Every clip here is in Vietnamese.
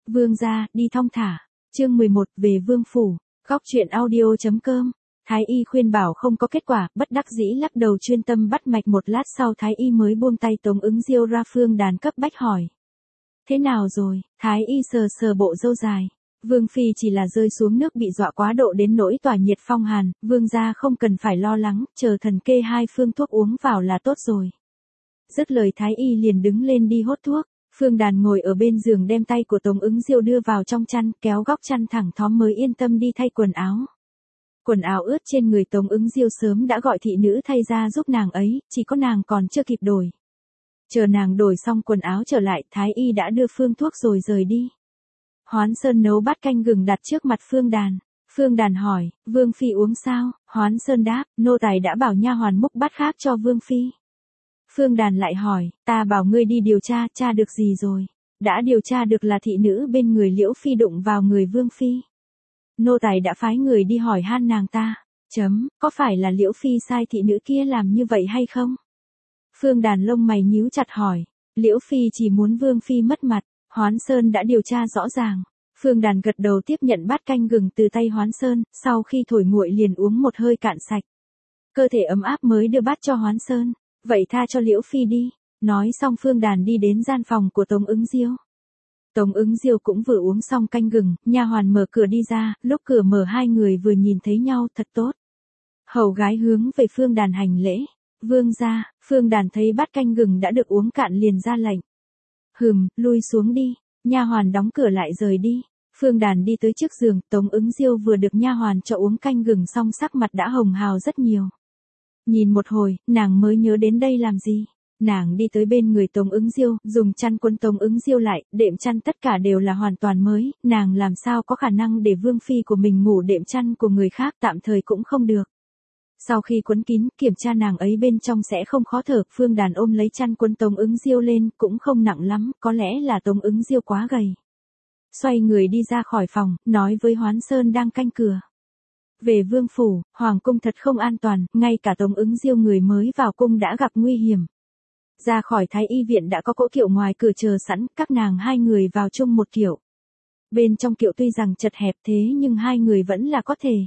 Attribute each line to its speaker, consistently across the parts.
Speaker 1: Vương gia, đi thong thả. Chương 11, về vương phủ. Góc truyện audio.com. Thái y khuyên bảo không có kết quả, bất đắc dĩ lắc đầu chuyên tâm bắt mạch. Một lát sau Thái y mới buông tay. Tống Ứng Diêu ra Phương Đàn cấp bách hỏi. Thế nào rồi? Thái y sờ sờ bộ râu dài. Vương phi chỉ là rơi xuống nước bị dọa quá độ đến nỗi tỏa nhiệt phong hàn, vương gia không cần phải lo lắng, chờ thần kê 2 phương thuốc uống vào là tốt rồi. Dứt lời Thái y liền đứng lên đi hốt thuốc. Phương Đàn ngồi ở bên giường đem tay của Tống Ứng Diêu đưa vào trong chăn, kéo góc chăn thẳng thóm mới yên tâm đi thay quần áo. Quần áo ướt trên người Tống Ứng Diêu sớm đã gọi thị nữ thay ra giúp nàng ấy, chỉ có nàng còn chưa kịp đổi. Chờ nàng đổi xong quần áo trở lại, Thái y đã đưa phương thuốc rồi rời đi. Hoán Sơn nấu bát canh gừng đặt trước mặt Phương Đàn. Phương Đàn hỏi, Vương phi uống sao? Hoán Sơn đáp, nô tài đã bảo nha hoàn múc bát khác cho Vương phi. Phương Đàn lại hỏi, ta bảo ngươi đi điều tra, tra được gì rồi? Đã điều tra được là thị nữ bên người Liễu phi đụng vào người Vương phi. Nô tài đã phái người đi hỏi han nàng ta. Có phải là Liễu phi sai thị nữ kia làm như vậy hay không? Phương Đàn lông mày nhíu chặt hỏi, Liễu phi chỉ muốn Vương phi mất mặt. Hoán Sơn đã điều tra rõ ràng. Phương Đàn gật đầu tiếp nhận bát canh gừng từ tay Hoán Sơn, sau khi thổi nguội liền uống một hơi cạn sạch. Cơ thể ấm áp mới đưa bát cho Hoán Sơn. Vậy tha cho Liễu phi đi. Nói xong Phương Đàn đi đến gian phòng của Tống Ứng Diêu. Tống Ứng Diêu cũng vừa uống xong canh gừng, nha hoàn mở cửa đi ra, lúc cửa mở hai người vừa nhìn thấy nhau, thật tốt. Hầu gái hướng về Phương Đàn hành lễ. Vương gia. Phương Đàn thấy bát canh gừng đã được uống cạn liền ra lệnh. Lui xuống đi. Nha hoàn đóng cửa lại rời đi. Phương Đàn đi tới trước giường, Tống Ứng Diêu vừa được nha hoàn cho uống canh gừng xong sắc mặt đã hồng hào rất nhiều. Nhìn một hồi, nàng mới nhớ đến đây làm gì. Nàng đi tới bên người Tống Ứng Diêu, dùng chăn quấn Tống Ứng Diêu lại, đệm chăn tất cả đều là hoàn toàn mới, nàng làm sao có khả năng để Vương phi của mình ngủ đệm chăn của người khác, tạm thời cũng không được. Sau khi quấn kín, kiểm tra nàng ấy bên trong sẽ không khó thở, Phương Đàn ôm lấy chăn quấn Tống Ứng Diêu lên, cũng không nặng lắm, có lẽ là Tống Ứng Diêu quá gầy. Xoay người đi ra khỏi phòng, nói với Hoán Sơn đang canh cửa. Về vương phủ, hoàng cung thật không an toàn, ngay cả Tống Ứng Diêu người mới vào cung đã gặp nguy hiểm. Ra khỏi Thái y viện đã có cỗ kiệu ngoài cửa chờ sẵn, các nàng hai người vào chung một kiệu. Bên trong kiệu tuy rằng chật hẹp thế nhưng hai người vẫn là có thể.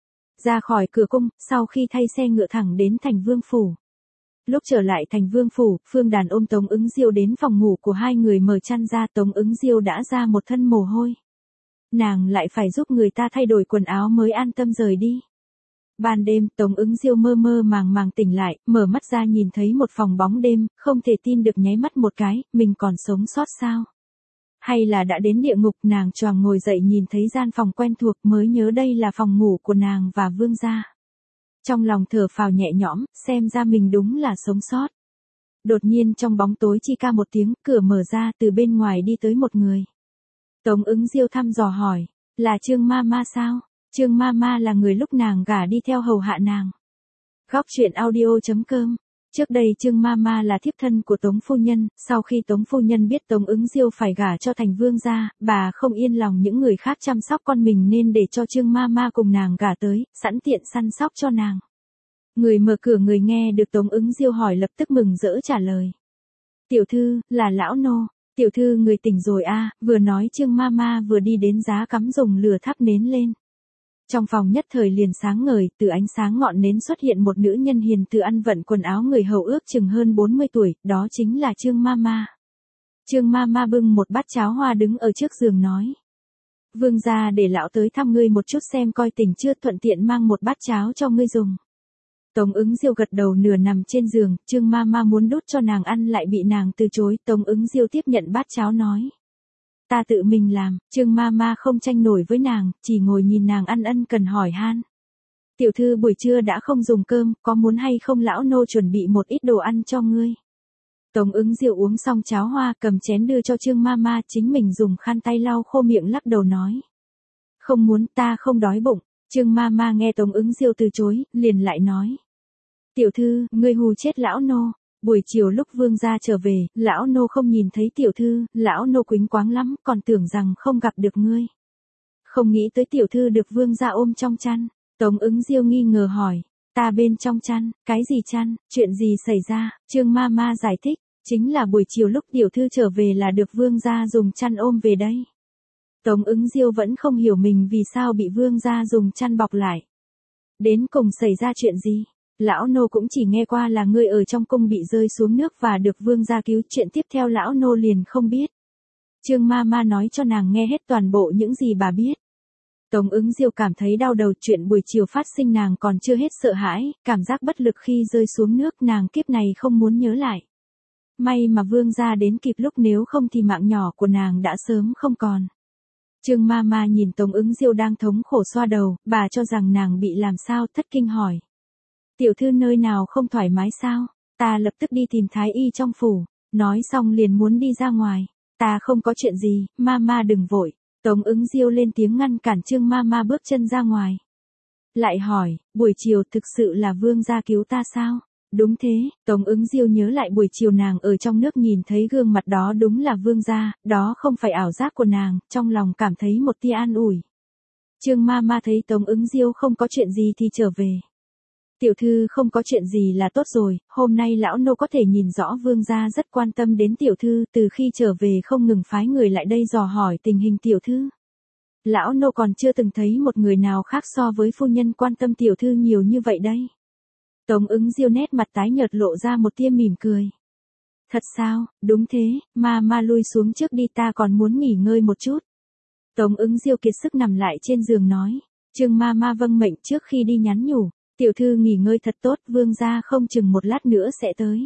Speaker 1: Ra khỏi cửa cung, sau khi thay xe ngựa thẳng đến thành vương phủ. Lúc trở lại thành vương phủ, Phương Đàn ôm Tống Ứng Diêu đến phòng ngủ của hai người mở chăn ra, Tống Ứng Diêu đã ra một thân mồ hôi. Nàng lại phải giúp người ta thay đổi quần áo mới an tâm rời đi. Ban đêm, Tống Ứng Diêu mơ mơ màng màng tỉnh lại, mở mắt ra nhìn thấy một phòng bóng đêm, không thể tin được nháy mắt một cái, mình còn sống sót sao? Hay là đã đến địa ngục? Nàng choàng ngồi dậy nhìn thấy gian phòng quen thuộc mới nhớ đây là phòng ngủ của nàng và vương gia. Trong lòng thở phào nhẹ nhõm, xem ra mình đúng là sống sót. Đột nhiên trong bóng tối chi ca một tiếng, cửa mở ra, từ bên ngoài đi tới một người. Tống Ứng Diêu thăm dò hỏi, là Trương Ma Ma sao? Trương Ma Ma là người lúc nàng gả đi theo hầu hạ nàng. Góc truyện audio.com. Trước đây Trương Ma Ma là thiếp thân của Tống phu nhân, sau khi Tống phu nhân biết Tống Ứng Diêu phải gả cho thành vương gia, bà không yên lòng những người khác chăm sóc con mình nên để cho Trương Ma Ma cùng nàng gả tới, sẵn tiện săn sóc cho nàng. Người mở cửa người nghe được Tống Ứng Diêu hỏi lập tức mừng rỡ trả lời. Tiểu thư, là lão nô. Tiểu thư người tỉnh rồi a. Vừa nói Trương Ma Ma vừa đi đến giá cắm dùng lửa thắp nến lên. Trong phòng nhất thời liền sáng ngời, từ ánh sáng ngọn nến xuất hiện một nữ nhân hiền từ ăn vận quần áo người hầu ước chừng hơn 40 tuổi, đó chính là Trương Ma Ma. Trương Ma Ma bưng một bát cháo hoa đứng ở trước giường nói. Vương gia để lão tới thăm ngươi một chút xem coi tỉnh chưa, thuận tiện mang một bát cháo cho ngươi dùng. Tống Ứng Diêu gật đầu nửa nằm trên giường, Trương Ma Ma muốn đút cho nàng ăn lại bị nàng từ chối, Tống Ứng Diêu tiếp nhận bát cháo nói. Ta tự mình làm. Trương Ma Ma không tranh nổi với nàng, chỉ ngồi nhìn nàng ăn ân cần hỏi han. Tiểu thư buổi trưa đã không dùng cơm, có muốn hay không lão nô chuẩn bị một ít đồ ăn cho ngươi. Tống Ứng Diêu uống xong cháo hoa cầm chén đưa cho Trương Ma Ma, chính mình dùng khăn tay lau khô miệng lắc đầu nói. Không muốn, ta không đói bụng. Trương Ma Ma nghe Tống Ứng Diêu từ chối, liền lại nói. Tiểu thư, ngươi hù chết lão nô. Buổi chiều lúc vương gia trở về, lão nô không nhìn thấy tiểu thư, lão nô quĩnh quáng lắm, còn tưởng rằng không gặp được ngươi. Không nghĩ tới tiểu thư được vương gia ôm trong chăn. Tống Ứng Diêu nghi ngờ hỏi, ta bên trong chăn, cái gì chăn, chuyện gì xảy ra? Trương Ma Ma giải thích, chính là buổi chiều lúc tiểu thư trở về là được vương gia dùng chăn ôm về đây. Tống Ứng Diêu vẫn không hiểu mình vì sao bị vương gia dùng chăn bọc lại. Đến cùng xảy ra chuyện gì? Lão nô cũng chỉ nghe qua là ngươi ở trong cung bị rơi xuống nước và được vương gia cứu, chuyện tiếp theo lão nô liền không biết. Trương ma ma nói cho nàng nghe hết toàn bộ những gì bà biết. Tống Ứng Diêu cảm thấy đau đầu, chuyện buổi chiều phát sinh nàng còn chưa hết sợ hãi, cảm giác bất lực khi rơi xuống nước nàng kiếp này không muốn nhớ lại. May mà vương gia đến kịp lúc, nếu không thì mạng nhỏ của nàng đã sớm không còn. Trương ma ma nhìn Tống Ứng Diêu đang thống khổ xoa đầu, bà cho rằng nàng bị làm sao, thất kinh hỏi. Tiểu thư nơi nào không thoải mái sao? Ta lập tức đi tìm thái y trong phủ. Nói xong liền muốn đi ra ngoài. Ta không có chuyện gì, ma ma đừng vội. Tống Ứng Diêu lên tiếng ngăn cản Trương ma ma bước chân ra ngoài. Lại hỏi, buổi chiều thực sự là vương gia cứu ta sao? Đúng thế, Tống Ứng Diêu nhớ lại buổi chiều nàng ở trong nước nhìn thấy gương mặt đó đúng là vương gia, đó không phải ảo giác của nàng, trong lòng cảm thấy một tia an ủi. Trương ma ma thấy Tống Ứng Diêu không có chuyện gì thì trở về. Tiểu thư không có chuyện gì là tốt rồi, hôm nay lão nô có thể nhìn rõ vương gia rất quan tâm đến tiểu thư, từ khi trở về không ngừng phái người lại đây dò hỏi tình hình tiểu thư. Lão nô còn chưa từng thấy một người nào khác so với phu nhân quan tâm tiểu thư nhiều như vậy đây. Tống Ứng Diêu nét mặt tái nhợt lộ ra một tia mỉm cười. Thật sao, đúng thế, ma ma lui xuống trước đi, ta còn muốn nghỉ ngơi một chút. Tống Ứng Diêu kiệt sức nằm lại trên giường nói. Trương ma ma vâng mệnh trước khi đi nhắn nhủ. Tiểu thư nghỉ ngơi thật tốt, vương gia không chừng một lát nữa sẽ tới.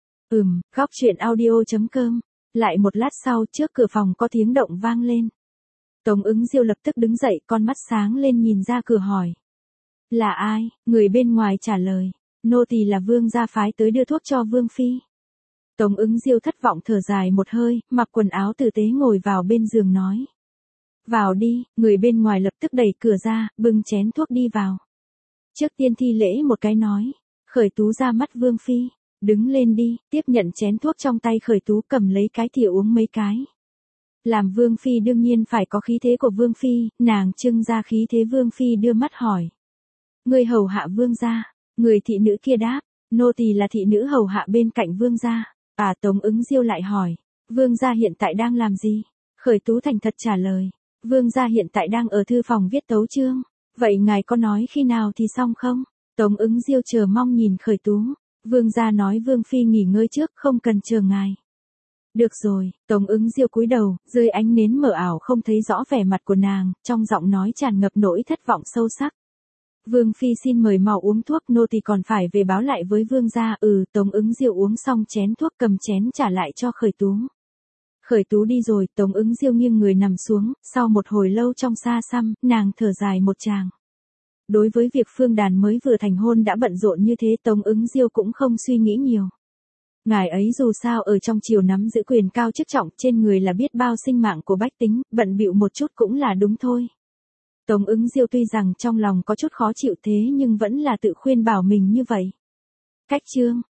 Speaker 1: Góc truyện audio.com. Lại một lát sau, trước cửa phòng có tiếng động vang lên. Tống Ứng Diêu lập tức đứng dậy, con mắt sáng lên nhìn ra cửa hỏi. Là ai? Người bên ngoài trả lời. Nô tỳ là vương gia phái tới đưa thuốc cho vương phi. Tống Ứng Diêu thất vọng thở dài một hơi, mặc quần áo tử tế ngồi vào bên giường nói. Vào đi, người bên ngoài lập tức đẩy cửa ra, bưng chén thuốc đi vào. Trước tiên thi lễ một cái nói. Khởi Tú ra mắt vương phi. Đứng lên đi, tiếp nhận chén thuốc trong tay Khởi Tú, cầm lấy cái thìa uống mấy cái. Làm vương phi đương nhiên phải có khí thế của vương phi, nàng trưng ra khí thế. Vương phi đưa mắt hỏi. Người hầu hạ vương gia. Người thị nữ kia đáp. Nô tỳ là thị nữ hầu hạ bên cạnh vương gia. Tống Ứng Diêu lại hỏi. Vương gia hiện tại đang làm gì? Khởi Tú thành thật trả lời. Vương gia hiện tại đang ở thư phòng viết tấu chương. Vậy ngài có nói khi nào thì xong không? Tống Ứng Diêu chờ mong nhìn Khởi Tú. Vương gia nói vương phi nghỉ ngơi trước, không cần chờ ngài. Được rồi, Tống Ứng Diêu cúi đầu, dưới ánh nến mờ ảo không thấy rõ vẻ mặt của nàng, trong giọng nói tràn ngập nỗi thất vọng sâu sắc. Vương phi xin mời mau uống thuốc, nô tỳ còn phải về báo lại với vương gia. Tống Ứng Diêu uống xong chén thuốc, cầm chén trả lại cho Khởi Tú. Khởi Tú đi rồi, Tống Ứng Diêu nghiêng người nằm xuống, sau một hồi lâu trong xa xăm, nàng thở dài một tràng. Đối với việc Phương Đàn mới vừa thành hôn đã bận rộn như thế, Tống Ứng Diêu cũng không suy nghĩ nhiều. Ngài ấy dù sao ở trong triều nắm giữ quyền cao chức trọng, trên người là biết bao sinh mạng của bách tính, bận bịu một chút cũng là đúng thôi. Tống Ứng Diêu tuy rằng trong lòng có chút khó chịu thế nhưng vẫn là tự khuyên bảo mình như vậy. Cách chương